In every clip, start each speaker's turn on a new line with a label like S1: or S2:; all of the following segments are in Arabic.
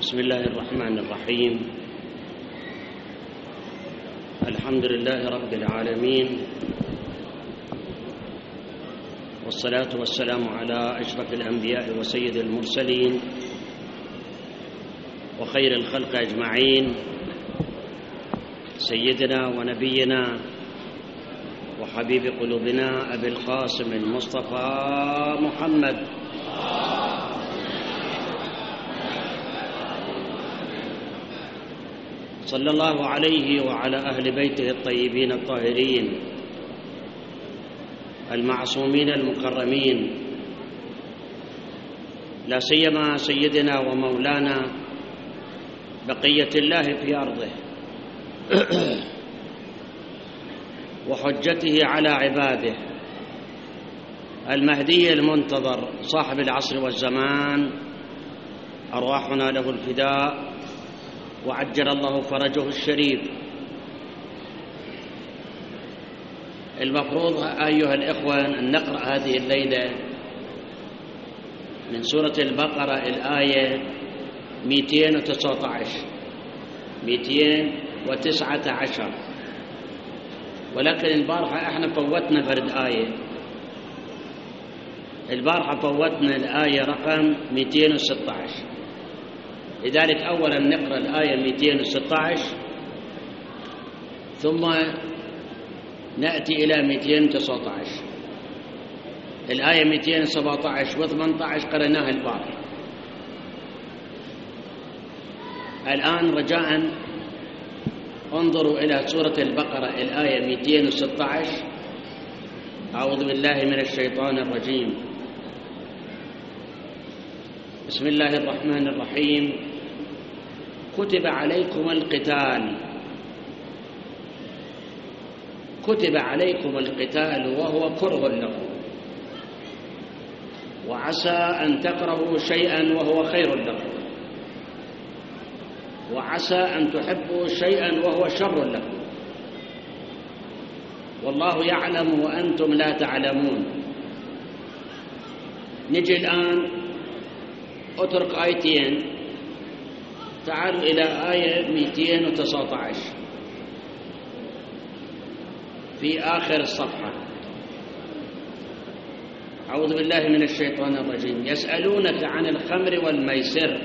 S1: بسم الله الرحمن الرحيم. الحمد لله رب العالمين، والصلاة والسلام على أشرف الأنبياء وسيد المرسلين وخير الخلق أجمعين، سيدنا ونبينا وحبيب قلوبنا أبي القاسم المصطفى محمد صلى الله عليه وعلى أهل بيته الطيبين الطاهرين المعصومين المكرمين، لا سيما سيدنا ومولانا بقية الله في أرضه وحجته على عباده، المهدي المنتظر صاحب العصر والزمان، أرواحنا له الفداء وعجل الله فرجه الشريف. المفروض أيها الإخوة أن نقرأ هذه الليلة من سورة البقرة الآية 219، ولكن البارحة احنا فوتنا فرد آية، البارحة فوتنا الآية رقم 216، لذلك أولا نقرأ الآية 216 ثم نأتي إلى 219. الآية 217 و18 قرأناها البارحة. الآن رجاء انظروا إلى سورة البقرة الآية 216. أعوذ بالله من الشيطان الرجيم. بسم الله الرحمن الرحيم. كتب عليكم القتال، كتب عليكم القتال وهو كره لكم، وعسى أن تكرهوا شيئا وهو خير لكم، وعسى أن تحبوا شيئا وهو شر لكم، والله يعلم وأنتم لا تعلمون. نجي الآن اترك آيتين، تعالوا إلى آية 219 في آخر الصفحة. أعوذ بالله من الشيطان الرجيم. يسألونك عن الخمر والميسر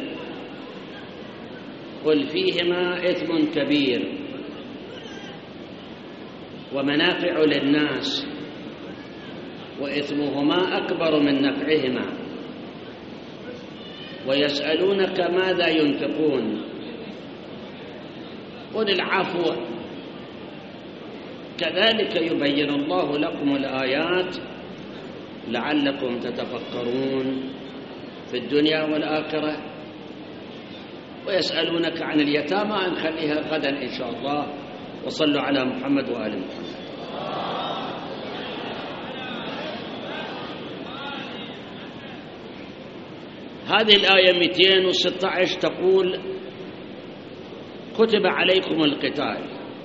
S1: قل فيهما إثم كبير ومنافع للناس وإثمهما أكبر من نفعهما ويسألونك ماذا ينفقون قل العفو كذلك يبين الله لكم الآيات لعلكم تتفكرون في الدنيا والآخرة. ويسألونك عن اليتامى، نخليها غدا إن شاء الله. وصلوا على محمد وآل محمد. هذه الآية 216 تقول كتب عليكم القتال.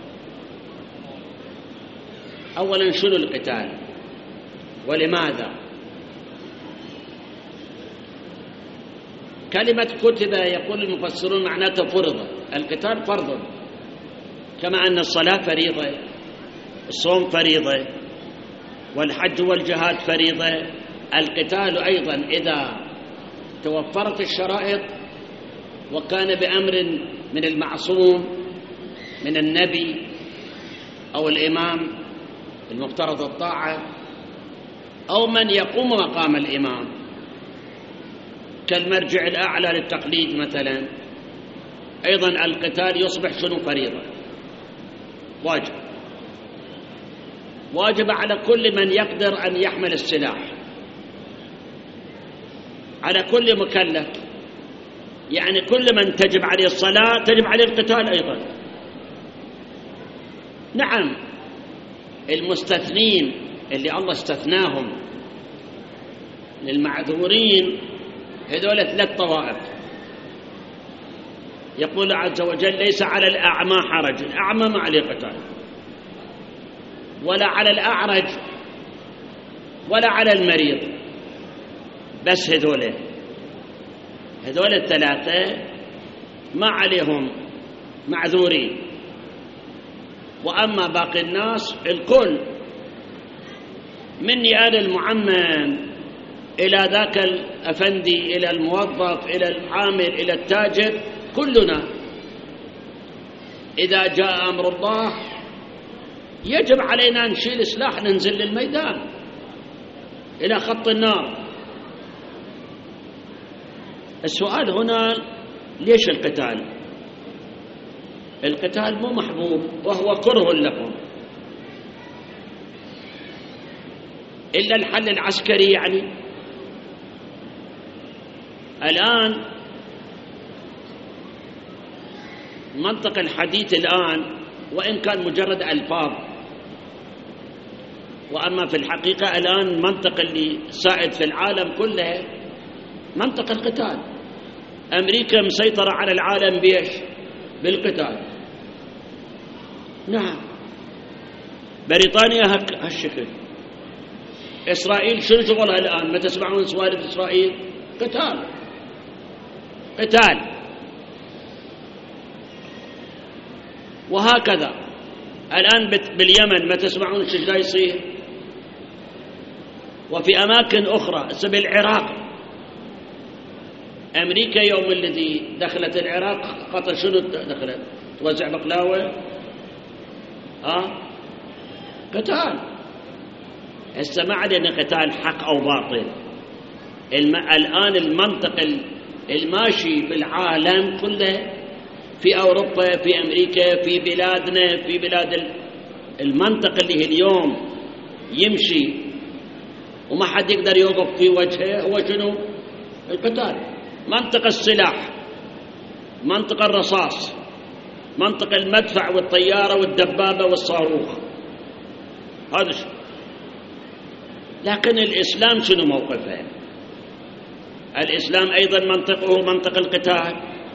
S1: أولا شنو القتال ولماذا؟ كلمة كتب يقول المفسرون معناته فرض. القتال فرض، كما أن الصلاة فريضة، الصوم فريضة، والحج والجهاد فريضة. القتال أيضا إذا توفرت الشرائط وكان بأمر من المعصوم من النبي أو الإمام المفترض الطاعة أو من يقوم مقام الإمام كالمرجع الأعلى للتقليد مثلا، أيضا القتال يصبح شنو؟ فريضة، واجب، واجب على كل من يقدر أن يحمل السلاح، على كل مكلف. يعني كل من تجب عليه الصلاة تجب عليه القتال أيضا. نعم، المستثنين اللي الله استثناهم للمعذورين هذول 3 طوائف. يقول عز وجل ليس على الأعمى حرج، الأعمى ما عليه قتال، ولا على الأعرج ولا على المريض، بس هذول الثلاثة ما عليهم معذورين. وأما باقي الناس الكل، مني أنا المعمم إلى ذاك الأفندي، إلى الموظف، إلى العامل، إلى التاجر، كلنا إذا جاء أمر الله يجب علينا نشيل سلاح، ننزل للميدان إلى خط النار. السؤال هنا ليش القتال؟ القتال مو محبوب وهو كره لكم، إلا الحل العسكري. يعني الآن منطق الحديث الآن وإن كان مجرد ألفاظ، وأما في الحقيقة الآن المنطق اللي سائد في العالم كله منطق القتال. أمريكا مسيطرة على العالم بيش؟ بالقتال. نعم. بريطانيا هالشكل. إسرائيل شنو شغلها الآن؟ ما تسمعون سوالف إسرائيل؟ قتال قتال. وهكذا الآن باليمن ما تسمعون شو جاي يصير؟ وفي أماكن أخرى بالعراق. أمريكا يوم الذي دخلت العراق قطر شنو دخلت؟ توزع بقلاوة؟ قتال. هسه ما علينا قتال حق أو باطل. الآن المنطق الماشي في العالم كله، في أوروبا، في أمريكا، في بلادنا، في بلاد المنطق اللي اليوم يمشي وما حد يقدر يوقف في وجهه هو شنو؟ القتال. منطق السلاح، منطق الرصاص، منطق المدفع والطيارة والدبابة والصاروخ، هذا شو. لكن الإسلام شنو موقفه؟ الإسلام أيضا منطقه منطق القتال.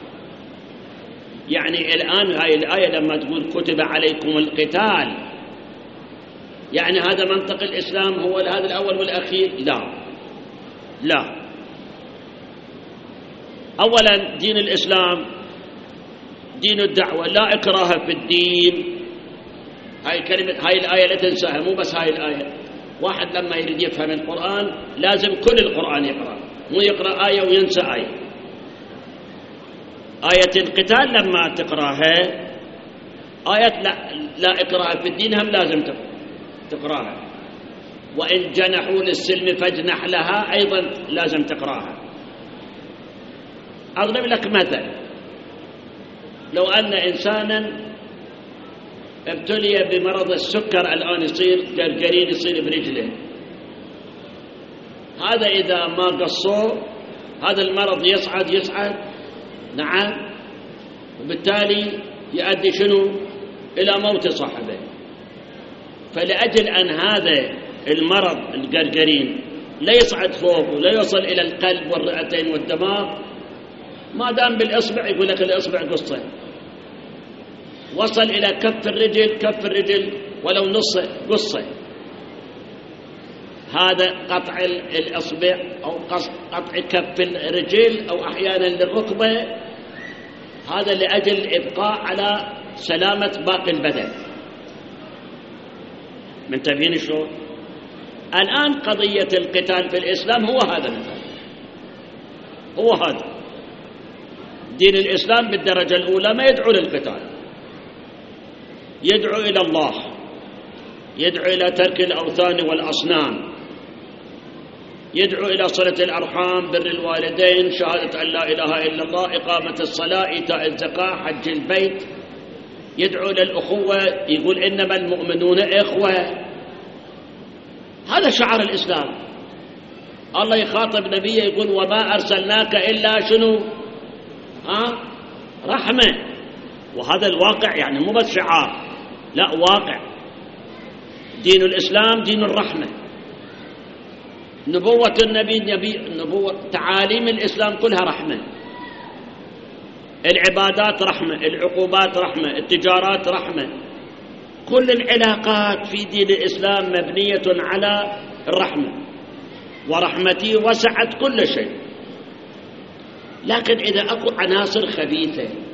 S1: يعني الآن هاي الآية لما تقول كتب عليكم القتال، يعني هذا منطق الإسلام هو هذا الأول والأخير؟ لا. أولا دين الإسلام دين الدعوة، لا إكراه في الدين. هاي الكلمة، هاي الآية لا تنساها. مو بس هاي الآية، واحد لما يريد يفهم القرآن لازم كل القرآن يقرأ، مو يقرأ آية وينسى آية. آية القتال لما تقرأها، آية لا إكراه في الدين هم لازم تقرأها. وإن جنحوا للسلم فاجنح لها أيضا لازم تقرأها. أضرب لك مثل. لو أن إنسانا ابتلي بمرض السكر الآن يصير جرجرين، يصير برجله، هذا إذا ما قصوه هذا المرض يصعد نعم، وبالتالي يؤدي شنو؟ إلى موت صاحبه. فلأجل أن هذا المرض الجرجرين لا يصعد فوق ولا يوصل إلى القلب والرئتين والدماغ، ما دام بالإصبع يقول لك الإصبع قصة، وصل إلى كف الرجل ولو نص قصة. هذا قطع الإصبع أو قطع كف الرجل أو أحيانا للركبة، هذا لأجل الإبقاء على سلامة باقي البدن. منتبهين شلون؟ الآن قضية القتال في الإسلام هو هذا المثال، هو هذا دين الإسلام بالدرجة الأولى. ما يدعو للقتال، يدعو إلى الله، يدعو إلى ترك الأوثان والأصنام، يدعو إلى صلة الأرحام، بر الوالدين، شهادة أن لا إله إلا الله، إقامة الصلاة، إيتاء الزكاة، حج البيت. يدعو إلى الأخوة، يقول إنما المؤمنون إخوة. هذا شعار الإسلام. الله يخاطب نبيه يقول وما أرسلناك إلا شنو؟ رحمة. وهذا الواقع، يعني مو بس شعار، لا واقع. دين الإسلام دين الرحمة. نبوة النبي نبوة، تعاليم الإسلام كلها رحمة. العبادات رحمة، العقوبات رحمة، التجارات رحمة. كل العلاقات في دين الإسلام مبنية على الرحمة، ورحمتي وسعت كل شيء. لكن إذا أكو عناصر خبيثة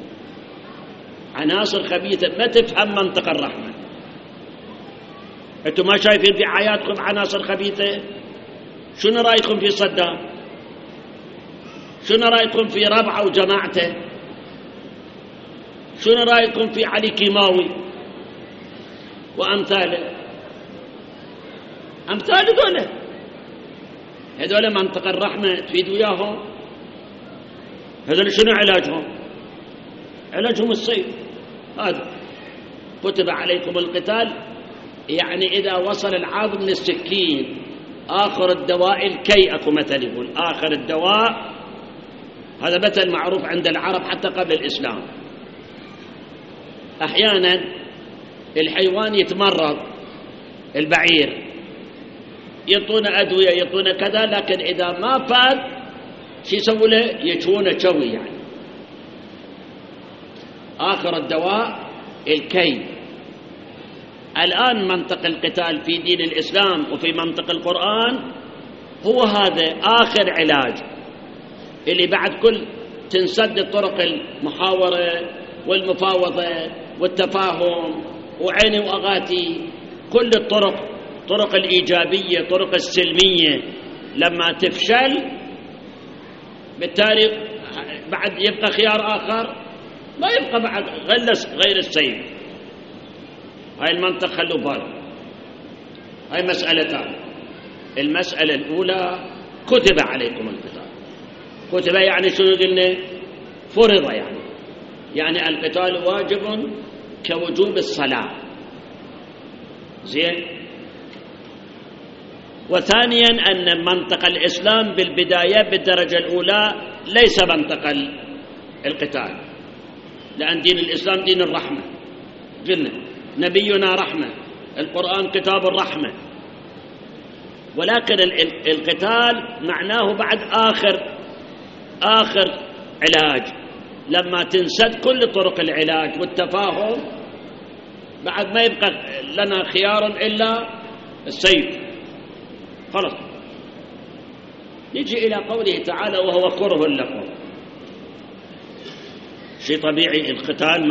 S1: عناصر خبيثة ما تفهم منطق الرحمة. أنتم ما شايفين في حياتكم عناصر خبيثة؟ شنو رأيكم في صدام؟ شنو رأيكم في ربعه وجماعته؟ شنو رأيكم في علي كيماوي وأمثاله؟ أمثال هذول منطق الرحمة تفيد وياهم؟ هذول شنو علاجهم؟ علاجهم السيف. هذا كتب عليكم القتال، يعني إذا وصل العاض من السكين آخر الدواء الكي، أكو مثل يقول آخر الدواء، هذا مثل معروف عند العرب حتى قبل الإسلام. أحيانا الحيوان يتمرض، البعير يعطونه أدوية يعطونه كذا، لكن إذا ما فاد شو يسوي له؟ يجونه شوي، يعني آخر الدواء الكي. الآن منطق القتال في دين الإسلام وفي منطق القرآن هو هذا آخر علاج، اللي بعد كل تنسد طرق المحاورة والمفاوضة والتفاهم وعيني وأغاتي، كل طرق الإيجابية، طرق السلمية لما تفشل بالتالي بعد يبقى خيار آخر، ما يبقى بعد غير السيف. هاي المنطق خلوا بالك. هاي مسألتان. المسألة الأولى كتب عليكم القتال. كتب يعني شنو قلنا؟ فرض، يعني القتال واجب كوجوب الصلاة. زين. وثانيا أن منطق الإسلام بالبداية بالدرجة الأولى ليس منطق القتال، لأن دين الإسلام دين الرحمة. قلنا نبينا رحمة، القرآن كتاب الرحمة، ولكن القتال معناه بعد آخر علاج، لما تنسد كل طرق العلاج والتفاهم بعد ما يبقى لنا خيار إلا السيف. خلاص. نجي إلى قوله تعالى وهو كره لكم. شيء طبيعي، القتال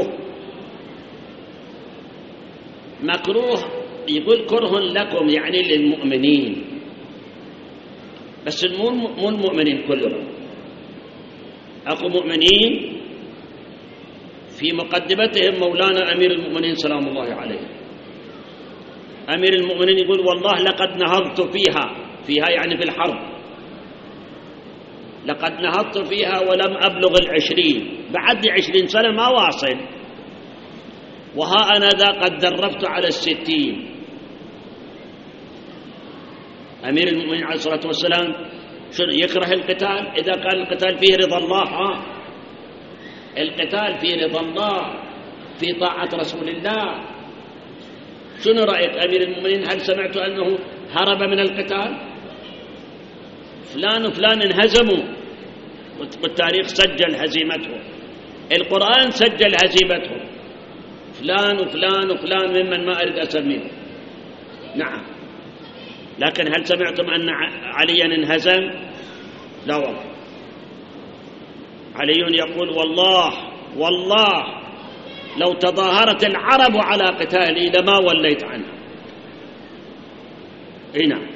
S1: مكروه. يقول كره لكم يعني للمؤمنين، بس مو المؤمنين كلهم. أكو مؤمنين في مقدمتهم مولانا أمير المؤمنين سلام الله عليه. أمير المؤمنين يقول والله لقد نهضت فيها يعني في الحرب، لقد نهضت فيها ولم أبلغ 20، بعد 20 سنة ما واصل، وها أنا ذا قد دربت على 60. أمير المؤمنين عليه الصلاة والسلام يكره القتال إذا كان القتال فيه رضا الله. القتال فيه رضا الله، في طاعة رسول الله. شنو رأيك أمير المؤمنين؟ هل سمعت أنه هرب من القتال؟ فلان وفلان انهزموا والتاريخ سجل هزيمتهم، القرآن سجل هزيمتهم، فلان وفلان وفلان ممن ما أريد أسميه. نعم، لكن هل سمعتم أن عليا انهزم؟ لا والله. علي يقول والله لو تظاهرت العرب على قتالي لما وليت عنها. نعم.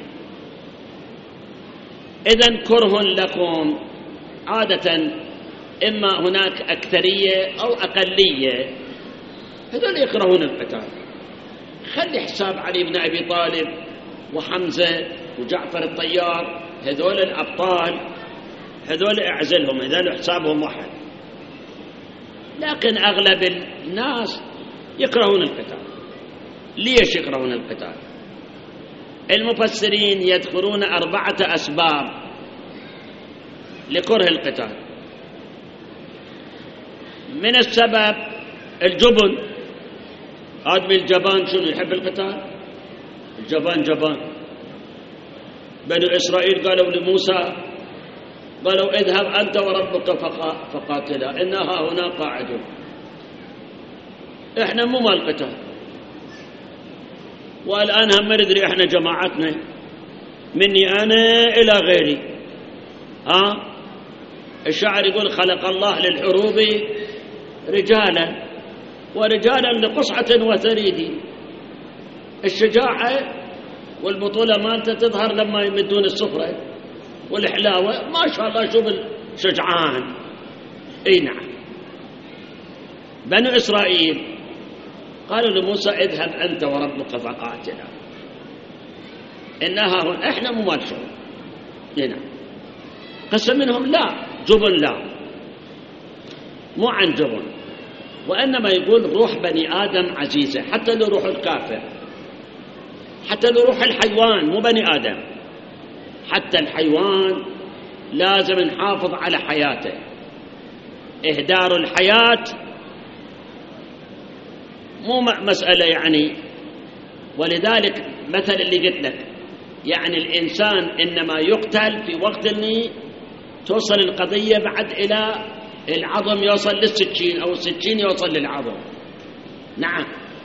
S1: إذن كره لكم عادة إما هناك أكثرية أو أقلية، هذول يكرهون القتال. خلي حساب علي بن أبي طالب وحمزة وجعفر الطيار، هذول الأبطال، هذول اعزلهم، هذول حسابهم واحد. لكن أغلب الناس يكرهون القتال. ليش يكرهون القتال؟ المفسرين يذكرون 4 أسباب لكره القتال. من السبب الجبن. آدم الجبان شنو يحب القتال؟ الجبان جبان. بنو إسرائيل قالوا لموسى، قالوا اذهب أنت وربك فقاتلا إنها هنا قاعدون. إحنا مو مال القتال، والآن هم ندري إحنا جماعتنا مني أنا إلى غيري. الشاعر يقول خلق الله للحروب رجالا ورجالا لقصعة وثريد. الشجاعة والبطولة مالته تظهر لما يمدون السفرة والحلاوة، ما شاء الله شوف الشجعان. اي نعم. بنو إسرائيل قالوا لموسى اذهب أنت وربك فقاتلا إنها هون، احنا مو مال شغل. اي نعم. قسم منهم لا، جبن لا، مو عن جبن، وإنما يقول روح بني آدم عزيزة، حتى لو روح الكافر، حتى لو روح الحيوان، مو بني آدم، حتى الحيوان لازم نحافظ على حياته. إهدار الحياة مو مسألة يعني. ولذلك مثل اللي قلت لك، يعني الإنسان إنما يقتل في وقت اللي توصل القضية بعد إلى العظم يوصل للسكين، أو السكين يوصل للعظم. نعم.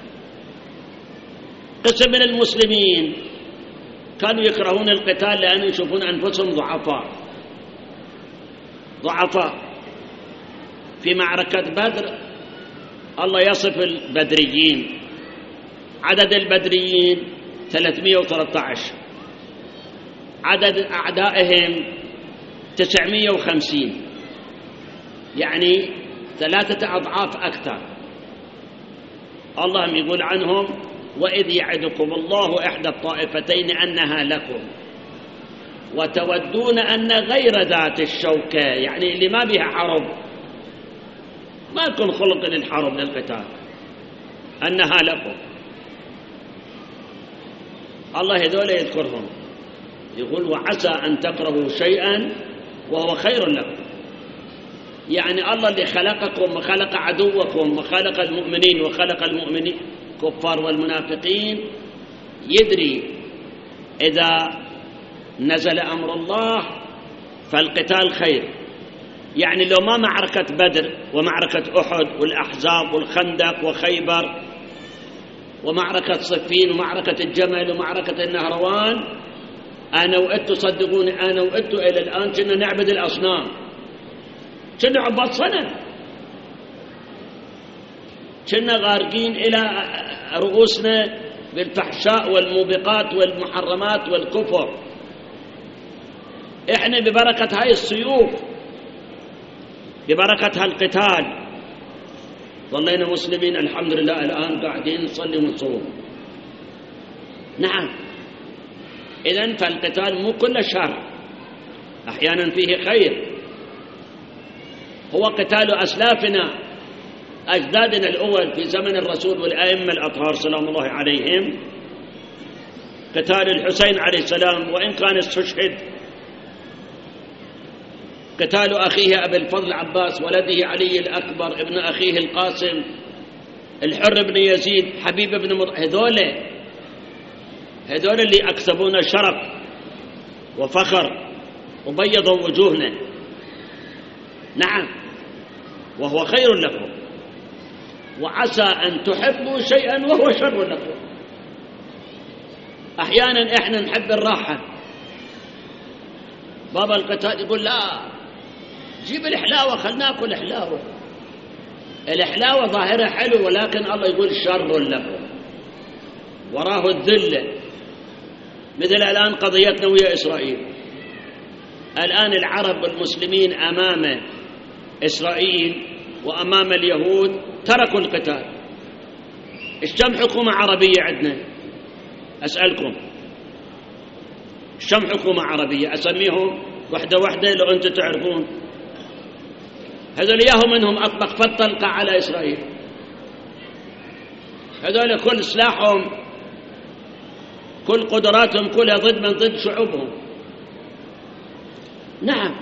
S1: قسم من المسلمين كانوا يكرهون القتال لأنهم يشوفون أنفسهم ضعفاء. في معركة بدر الله يصف البدريين، عدد البدريين 313، عدد أعدائهم 950، يعني 3 أضعاف أكثر. الله يقول عنهم وإذ يعدكم الله إحدى الطائفتين أنها لكم وتودون أن غير ذات الشوكة، يعني اللي ما بها حرب، ما يكون خلق للحرب للقتال، أنها لكم. الله هذول يذكرهم، يقول وعسى أن تكرهوا شيئا وهو خير لكم. يعني الله اللي خلقكم وخلق عدوكم وخلق المؤمنين وخلق المؤمنين كفار والمنافقين يدري إذا نزل أمر الله فالقتال خير. يعني لو ما معركة بدر ومعركة أحد والأحزاب والخندق وخيبر ومعركة صفين ومعركة الجمل ومعركة النهروان، أنا وأنتوا صدقوني، أنا وأنتوا إلى الآن كنا نعبد الأصنام، كنا عباد صنم، كنا غارقين إلى رؤوسنا بالفحشاء والموبقات والمحرمات والكفر. إحنا ببركة هاي السيوف، ببركة هالقتال، ظلينا مسلمين الحمد لله. الآن قاعدين نصلي ونصوم. نعم. إذن فالقتال مو كل شر، أحيانا فيه خير. هو قتال أسلافنا أجدادنا الأول في زمن الرسول والأئمة الأطهار سلام الله عليهم، قتال الحسين عليه السلام وإن كان استشهد، قتال أخيه أبي الفضل عباس ولده علي الأكبر ابن أخيه القاسم، الحر بن يزيد، حبيب بن هذول اللي أكسبونا شرف وفخر وبيضوا وجوهنا. نعم. وهو خير لكم، وعسى أن تحبوا شيئا وهو شر لكم. أحيانا إحنا نحب الراحة، بابا القتال يقول لا جيب الحلاوة خلنا ناكل حلاوة. الحلاوة ظاهرة حلو، ولكن الله يقول شر لكم، وراه الذلة. مثل الآن قضيتنا ويا إسرائيل، الآن العرب والمسلمين أمام إسرائيل وأمام اليهود تركوا القتال. كم حكومة عربية عندنا؟ أسألكم، كم حكومة عربية؟ أسميهم وحدة وحدة لو أنتم تعرفون. هذول ياهم منهم أطبق فالطلقة على إسرائيل، هذول كل سلاحهم كل قدراتهم كلها ضد من ضد شعوبهم. نعم.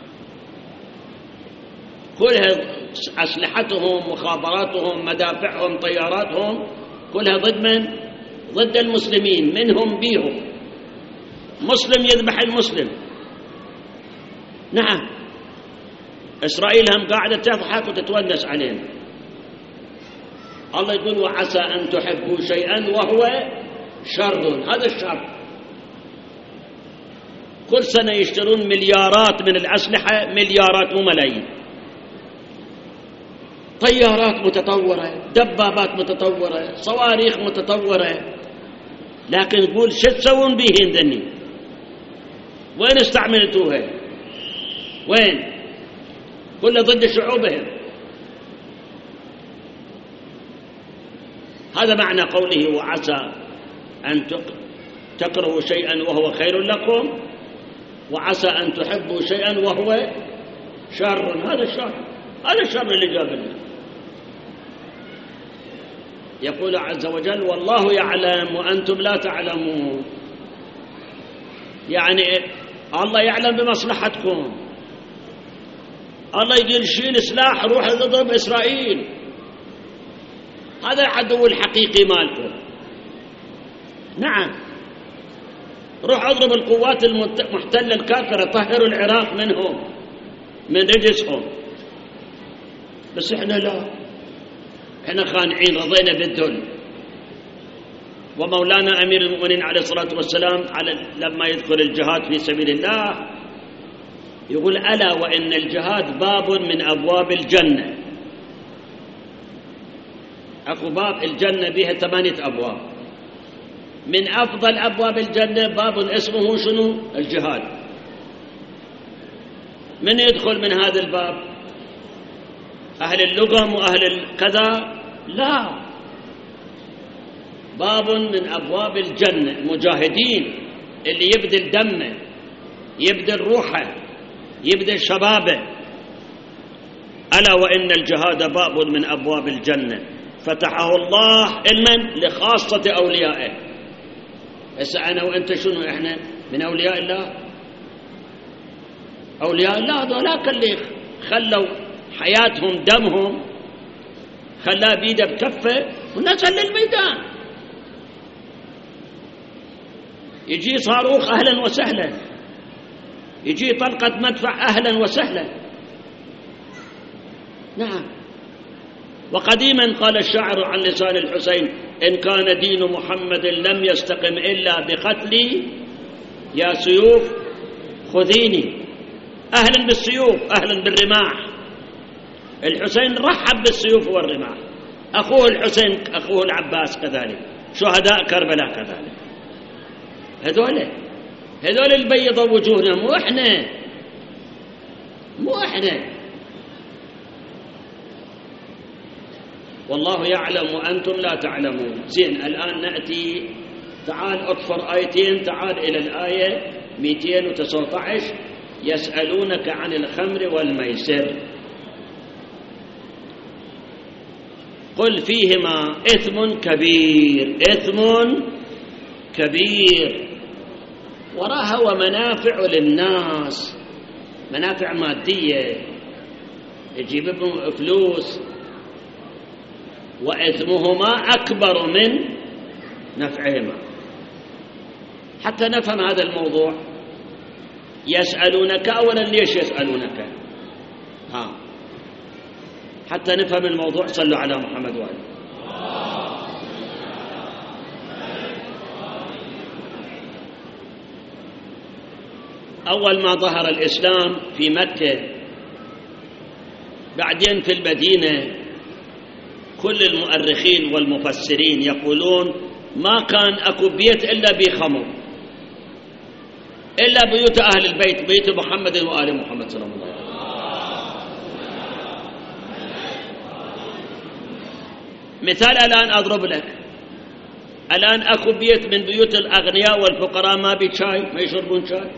S1: كلها أسلحتهم مخابراتهم مدافعهم طياراتهم كلها ضد من؟ ضد المسلمين، منهم بيهم. مسلم يذبح المسلم. نعم. إسرائيل هم قاعدة تضحك وتتونس علينا. الله يقول وعسى أن تحبوا شيئا وهو شر. هذا الشر. كل سنة يشترون مليارات من الأسلحة، مليارات وملايين. طيارات متطورة، دبابات متطورة، صواريخ متطورة، لكن تقول شو تسوون بيهن ذني؟ وين استعملتوها؟ وين؟ كله ضد شعوبهم. هذا معنى قوله وعسى أن تكرهوا شيئا وهو خير لكم، وعسى أن تحبوا شيئا وهو شر. هذا الشر اللي جاب لنا. يقول عز وجل والله يعلم وأنتم لا تعلمون، يعني الله يعلم بمصلحتكم. الله يقول شيل سلاح روح اضرب إسرائيل، هذا العدو الحقيقي مالكم. نعم، روح اضرب القوات المحتلة الكافرة، طهروا العراق منهم من رجسهم. بس احنا لا، احنا خانعين، رضينا بالذل. ومولانا أمير المؤمنين عليه الصلاة والسلام لما يذكر الجهاد في سبيل الله يقول ألا وإن الجهاد باب من أبواب الجنة. أكو باب الجنة بها 8 أبواب، من أفضل أبواب الجنة باب اسمه شنو؟ الجهاد. من يدخل من هذا الباب؟ أهل اللغم وأهل الكذا؟ لا، باب من أبواب الجنة، مجاهدين اللي يبذل دمه، يبذل روحه، يبذل شبابه. ألا وإن الجهاد باب من أبواب الجنة فتحه الله لمن؟ لخاصة أوليائه. هسه أنا وأنت شنو؟ إحنا من أولياء الله؟ أولياء الله هذولاك اللي خلوا حياتهم دمهم خلاه بيده بكفه ونزل للميدان. يجي صاروخ أهلا وسهلا، يجي طلقة مدفع أهلا وسهلا. نعم. وقديما قال الشاعر عن لسان الحسين إن كان دين محمد لم يستقم إلا بقتلي يا سيوف خذيني. أهلا بالسيوف، أهلا بالرماح. الحسين رحب بالسيوف والرماح، أخوه الحسين أخوه العباس كذلك، شهداء كربلاء كذلك. هذول اللي بيضوا وجوهنا، مو احنا. والله يعلم وأنتم لا تعلمون. زين، الآن نأتي، تعال أطفر آيتين، تعال إلى الآية 219. يسألونك عن الخمر والميسر قل فيهما إثم كبير، إثم كبير، وراها ومنافع للناس، منافع مادية يجيب لهم فلوس، وإثمهما أكبر من نفعهما. حتى نفهم هذا الموضوع. يسألونك، أولا ليش يسألونك؟ حتى نفهم الموضوع. صلوا على محمد وآله. أول ما ظهر الإسلام في مكة، بعدين في المدينة، كل المؤرخين والمفسرين يقولون ما كان أكو بيت إلا بخمر، إلا بيوت أهل البيت، بيت محمد وآل محمد صلى الله عليه وسلم. مثال الآن أضرب لك، الآن أكو بيت من بيوت الأغنياء والفقراء ما بي شاي، ما يشربون شاي،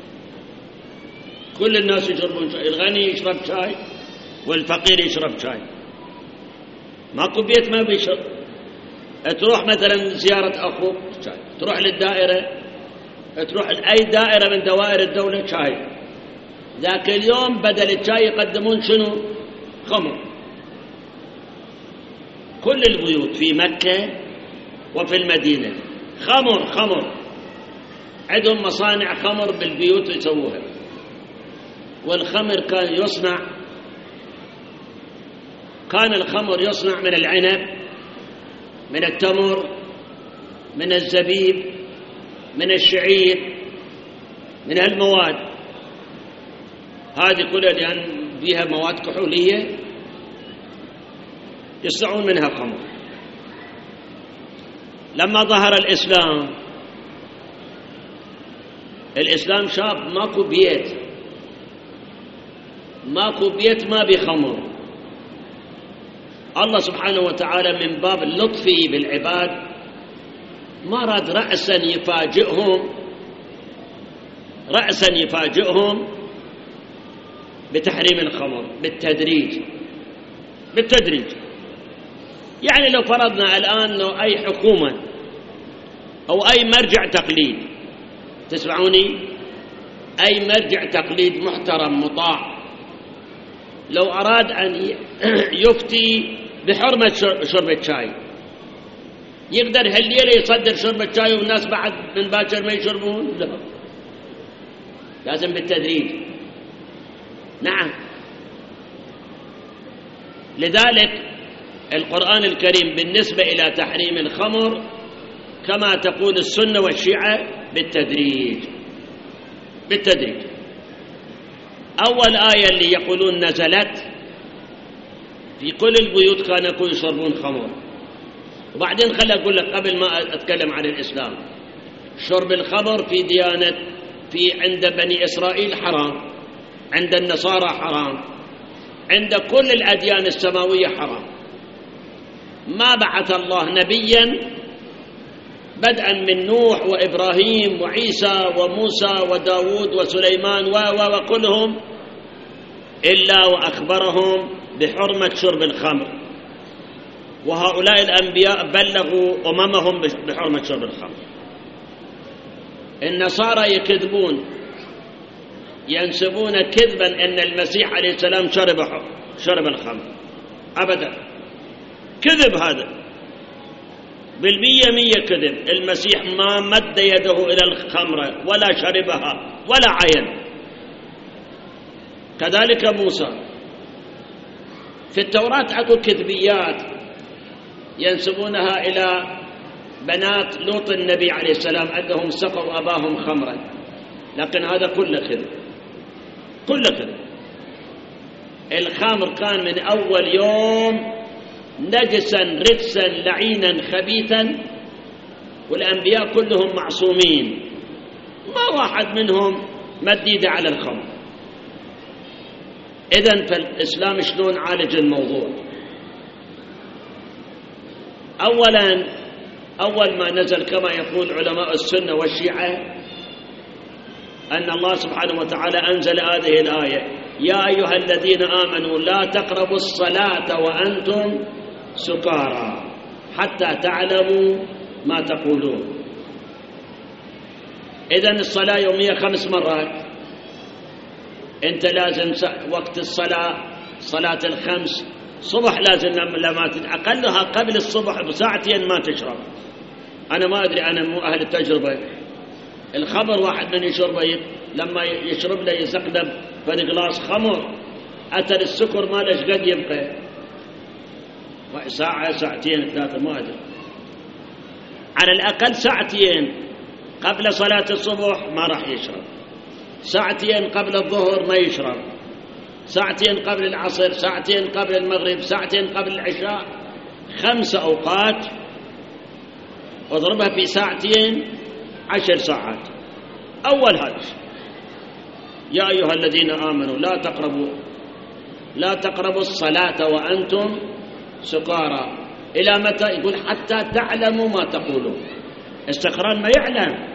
S1: كل الناس يشربون شاي، الغني يشرب شاي والفقير يشرب شاي، ماكو بيت ما بيشرب. تروح مثلا زيارة أخوك شاي، تروح للدائرة، تروح لأي دائرة من دوائر الدولة شاي. ذاك اليوم بدل الشاي يقدمون شنو؟ خمر. كل البيوت في مكة وفي المدينة خمر، عندهم مصانع خمر بالبيوت يسووها. والخمر كان الخمر يصنع من العنب، من التمر، من الزبيب، من الشعير، من المواد هذه كلها، لأن فيها مواد كحولية. يصنعون منها خمر. لما ظهر الإسلام شاب ماكو بيت ما بخمر. الله سبحانه وتعالى من باب اللطف بالعباد ما راد رأسا يفاجئهم بتحريم الخمر بالتدريج. يعني لو فرضنا الآن أنه أي حكومة أو أي مرجع تقليد، تسمعوني، أي مرجع تقليد محترم مطاع، لو أراد أن يفتي بحرمة شرب الشاي، يقدر هالليلة يصدر شرب الشاي والناس بعد من باكر ما يشربون؟ لا، لازم بالتدريج. نعم. لذلك القرآن الكريم بالنسبة إلى تحريم الخمر كما تقول السنة والشيعة بالتدريج. أول آية اللي يقولون نزلت في كل البيوت كانوا يشربون خمر. وبعدين خلي أقول لك قبل ما أتكلم عن الإسلام، شرب الخمر في عند بني إسرائيل حرام، عند النصارى حرام، عند كل الأديان السماوية حرام. ما بعث الله نبيا بدءا من نوح وإبراهيم وعيسى وموسى وداود وسليمان وكلهم إلا وأخبرهم بحرمة شرب الخمر، وهؤلاء الأنبياء بلغوا أممهم بحرمة شرب الخمر. النصارى يكذبون، ينسبون كذبا أن المسيح عليه السلام شرب الخمر. أبدا، كذب هذا بالمية كذب. المسيح ما مد يده إلى الخمر ولا شربها ولا عين. كذلك موسى. في التوراة أكو كذبيات ينسبونها إلى بنات لوط النبي عليه السلام أنهم سقوا أباهم خمرا، لكن هذا كله كذب. الخمر كان من أول يوم نجسا رجسا لعينا خبيثا، والأنبياء كلهم معصومين، ما واحد منهم مد يده على الخمر. إذن فالإسلام شلون عالج الموضوع؟ أول ما نزل كما يقول علماء السنة والشيعة أن الله سبحانه وتعالى أنزل هذه الآية: يا أيها الذين آمنوا لا تقربوا الصلاة وأنتم سكارى حتى تعلموا ما تقولون. إذن الصلاة يومية 5 مرات. أنت لازم وقت صلاة 5 صبح لازم لما أقلها قبل الصبح بساعتين ما تشرب. أنا ما أدري، أنا مو أهل التجربة. الخمر واحد من يشربه لما يشرب له يسقدم فد غلاس خمر، أثر السكر ما ليش قد يبقى ساعة ساعتين 3 ما أدري. على الأقل ساعتين قبل صلاة الصبح ما راح يشرب، ساعتين قبل الظهر ما يشرب، ساعتين قبل العصر، ساعتين قبل المغرب، ساعتين قبل العشاء. 5 أوقات اضربها في ساعتين 10 ساعات. أول هذا يا أيها الذين آمنوا لا تقربوا الصلاة وأنتم سكارى. إلى متى؟ يقول حتى تعلموا ما تقولون. السكران ما يعلم.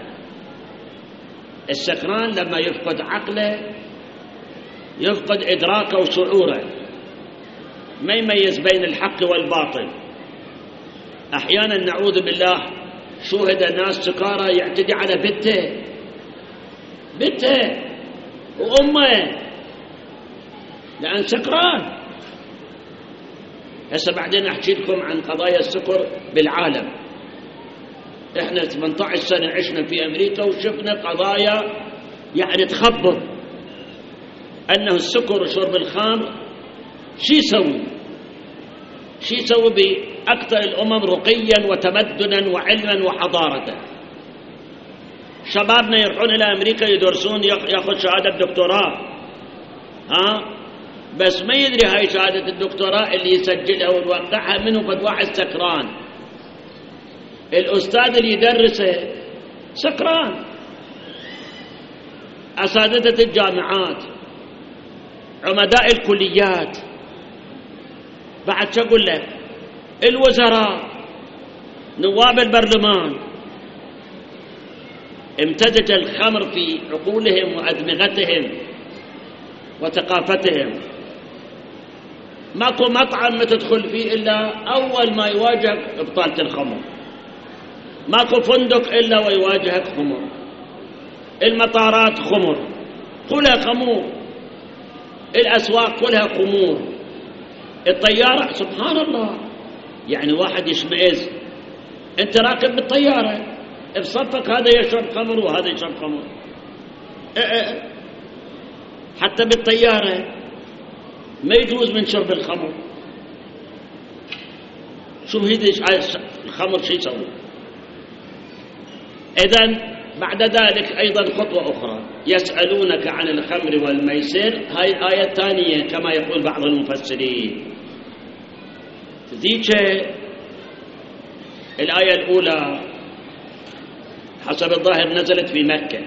S1: السكران لما يفقد عقله يفقد إدراكه وشعوره، ما يميز بين الحق والباطل. أحيانا نعوذ بالله شوهد الناس سكارى يعتدي على بنته وأمه لأن سكران. هسه بعدين أحكي لكم عن قضايا السكر بالعالم. إحنا 18 سنة عشنا في أمريكا وشفنا قضايا يعني تخبر أنه السكر وشرب الخمر شي يسوي بأكثر الأمم رقيا وتمدنا وعلما وحضارة. شبابنا يروحون إلى أمريكا يدرسون، يأخذ شهادة دكتوراه، بس ما يدري هاي شهادة الدكتوراه اللي يسجلها ويوقعها منه فد واحد سكران، الأستاذ اللي يدرسه سكران، أساتذة الجامعات، عمداء الكليات، بعد شو أقول لك الوزراء، نواب البرلمان، امتزج الخمر في عقولهم وأدمغتهم وثقافتهم. ماكو مطعم ما تدخل فيه إلا أول ما يواجهك إبطالة الخمر، ماكو فندق إلا ويواجهك خمر، المطارات خمر كلها خمور، الأسواق كلها خمور، الطيارة سبحان الله يعني واحد يشمئز، أنت راكب بالطيارة بصفك هذا يشرب خمر وهذا يشرب خمر، حتى بالطيارة ما يجوز من شرب الخمر. شوف الخمر شو يسوي. إذن بعد ذلك أيضا خطوة أخرى، يسألونك عن الخمر والميسر، هاي الآية الثانية كما يقول بعض المفسرين. ذيك الآية الأولى حسب الظاهر نزلت في مكة،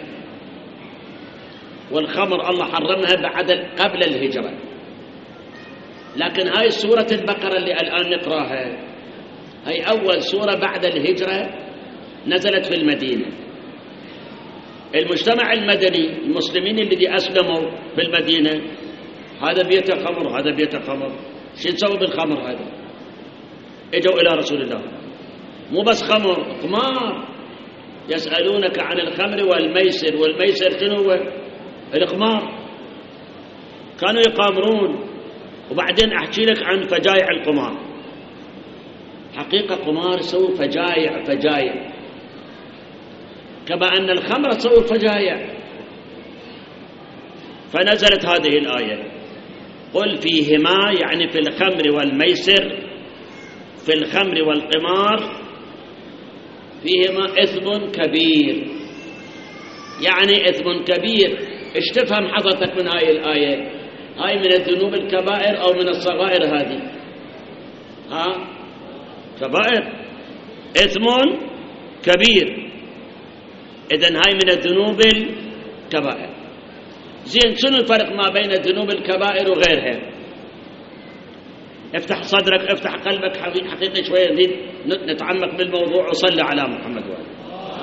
S1: والخمر الله حرمها قبل الهجرة، لكن هاي سورة البقرة اللي الآن نقراها هاي أول سورة بعد الهجرة نزلت في المدينة. المجتمع المدني المسلمين اللي أسلموا بالمدينة هذا بيته خمر وهذا بيته خمر، شو نسوي بالخمر هذا؟ اجوا إلى رسول الله، مو بس خمر، قمار. يسألونك عن الخمر والميسر، والميسر شنو هو؟ القمار، كانوا يقامرون. وبعدين أحكي لك عن فجايع القمار. حقيقة قمار يسوي فجايع كما أن الخمر تسوي فجايع. فنزلت هذه الآية قل فيهما، يعني في الخمر والميسر، في الخمر والقمار فيهما إثم كبير. يعني إثم كبير، ايش تفهم حضرتك من هاي الآية؟ هاي من الذنوب الكبائر أو من الصغائر؟ هذه كبائر، إثم كبير. إذن هاي من الذنوب الكبائر. زين، شنو الفرق ما بين الذنوب الكبائر وغيرها؟ افتح صدرك، افتح قلبك حقيقي شوية، نتعمق بالموضوع وصلي على محمد وآله.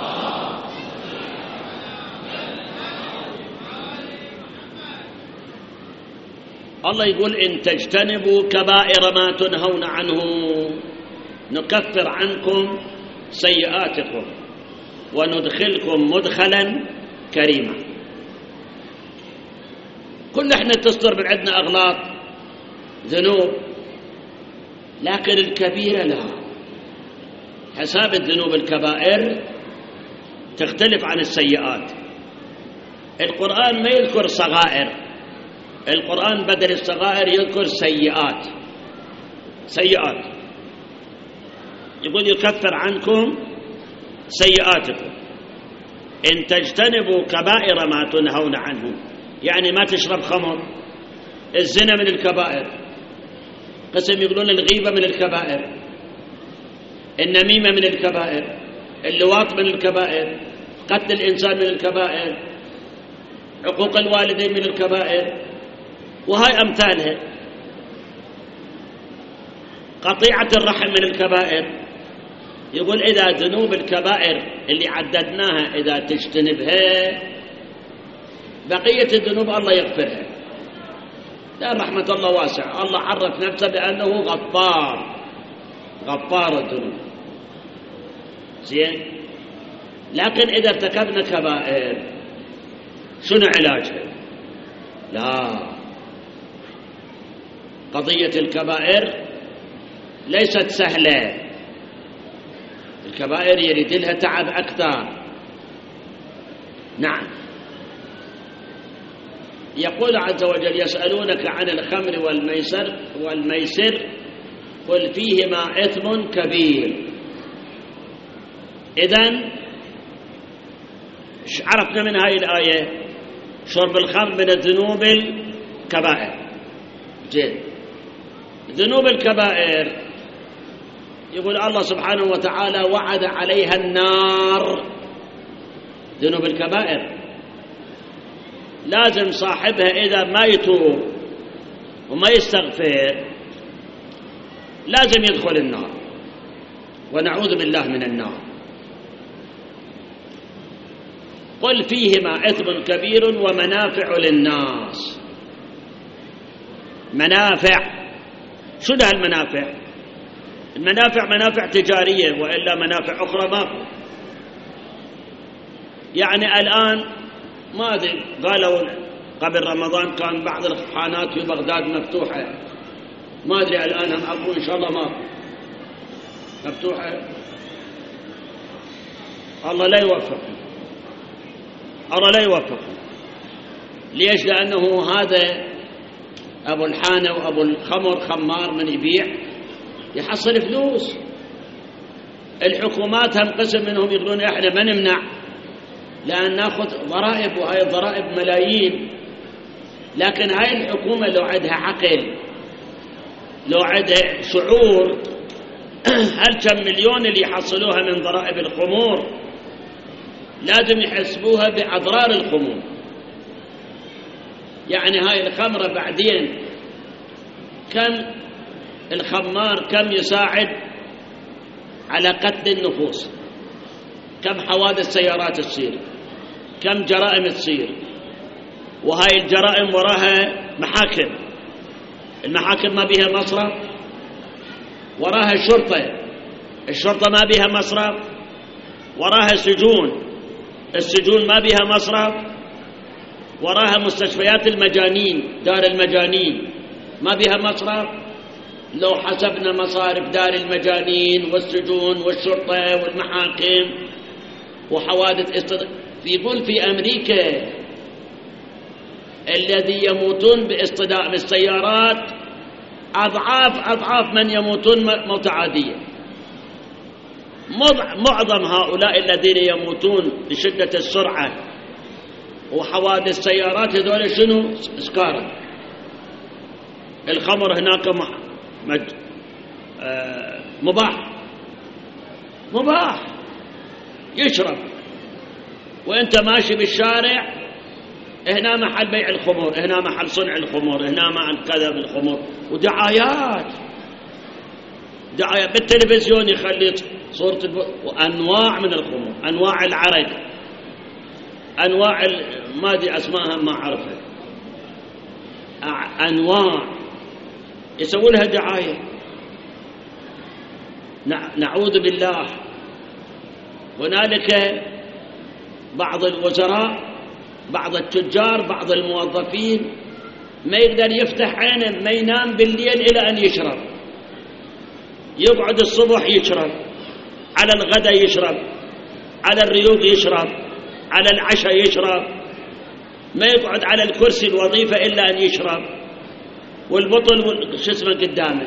S1: الله يقول إن تجتنبوا كبائر ما تنهون عنه نكفر عنكم سيئاتكم وندخلكم مدخلا كريما. كل احنا تصدر من عندنا أغلاط ذنوب، لكن الكبيرة لا. حساب الذنوب الكبائر تختلف عن السيئات. القرآن ما يذكر صغائر، القرآن بدل الصغائر يذكر سيئات. يقول يكفر عنكم سيئاتكم إن تجتنبوا كبائر ما تنهون عنه. يعني ما تشرب خمر، الزنا من الكبائر، قسم يقولون الغيبة من الكبائر، النميمة من الكبائر، اللواط من الكبائر، قتل الإنسان من الكبائر، عقوق الوالدين من الكبائر، وهاي أمثالها. قطيعة الرحم من الكبائر. يقول إذا ذنوب الكبائر اللي عددناها إذا تجتنبها بقية الذنوب الله يغفرها، لأن رحمة الله واسعة. الله عرف نفسه بأنه غفار الذنوب. زين، لكن إذا ارتكبنا كبائر شنو علاجها؟ لا، قضية الكبائر ليست سهلة، الكبائر يريد لها تعب أكثر. نعم، يقول عز وجل يسألونك عن الخمر والميسر قل فيهما إثم كبير. إذن عرفنا من هاي الآية شرب الخمر من الذنوب الكبائر، زين. ذنوب الكبائر يقول الله سبحانه وتعالى وعد عليها النار. ذنوب الكبائر لازم صاحبها إذا ما يتوب وما يستغفر لازم يدخل النار، ونعوذ بالله من النار. قل فيهما إثم كبير ومنافع للناس. منافع، شو ده المنافع؟ المنافع منافع تجارية، وإلا منافع أخرى ما. يعني الآن ما أدري، قالوا قبل رمضان كان بعض الخانات في بغداد مفتوحة، ما أدري الآن هم أقول إن شاء الله ما مفتوحة. الله لا يوفق، الله لا يوفق. ليش؟ لأنه هذا أبو الحانة وأبو الخمر خمار من يبيع يحصل فلوس. الحكومات هم قسم منهم يقولون إحنا ما نمنع لأن ناخذ ضرائب، وهاي الضرائب ملايين. لكن هاي الحكومة لو عندها عقل، لو عندها شعور، هل كم مليون اللي يحصلوها من ضرائب الخمور لازم يحسبوها بأضرار الخمور. يعني هاي الخمرة بعدين كم الخمار كم يساعد على قتل النفوس، كم حوادث سيارات تصير، كم جرائم تصير، وهاي الجرائم وراها محاكم. المحاكم ما بيها مصرف، وراها الشرطة ما بيها مصرف، وراها السجون ما بيها مصرف، وراها مستشفيات المجانين، دار المجانين ما بيها مصرف. لو حسبنا مصارف دار المجانين والسجون والشرطة والمحاكم وحوادث يقول في أمريكا الذي يموتون باصطدام السيارات أضعاف من يموتون موت عادية. معظم هؤلاء الذين يموتون بشدة السرعة وحوادث السيارات هذول شنو؟ سكارى. الخمر هناك مباح يشرب، وانت ماشي بالشارع هنا محل بيع الخمور، هنا محل صنع الخمور، هنا محل كذا بالخمور، ودعايات بالتلفزيون يخلي صورة وأنواع من الخمور، أنواع العرق، أنواع ما أدري أسماءها ما أعرفها، أنواع يسوي لها دعاية. نعوذ بالله. هنالك بعض الوزراء، بعض التجار، بعض الموظفين ما يقدر يفتح عينه، ما ينام بالليل إلى أن يشرب، يقعد الصبح يشرب، على الغداء يشرب، على الريوق يشرب، على العشاء يشرب، ما يقعد على الكرسي الوظيفة إلا أن يشرب، والبطل شو اسمه قدامه.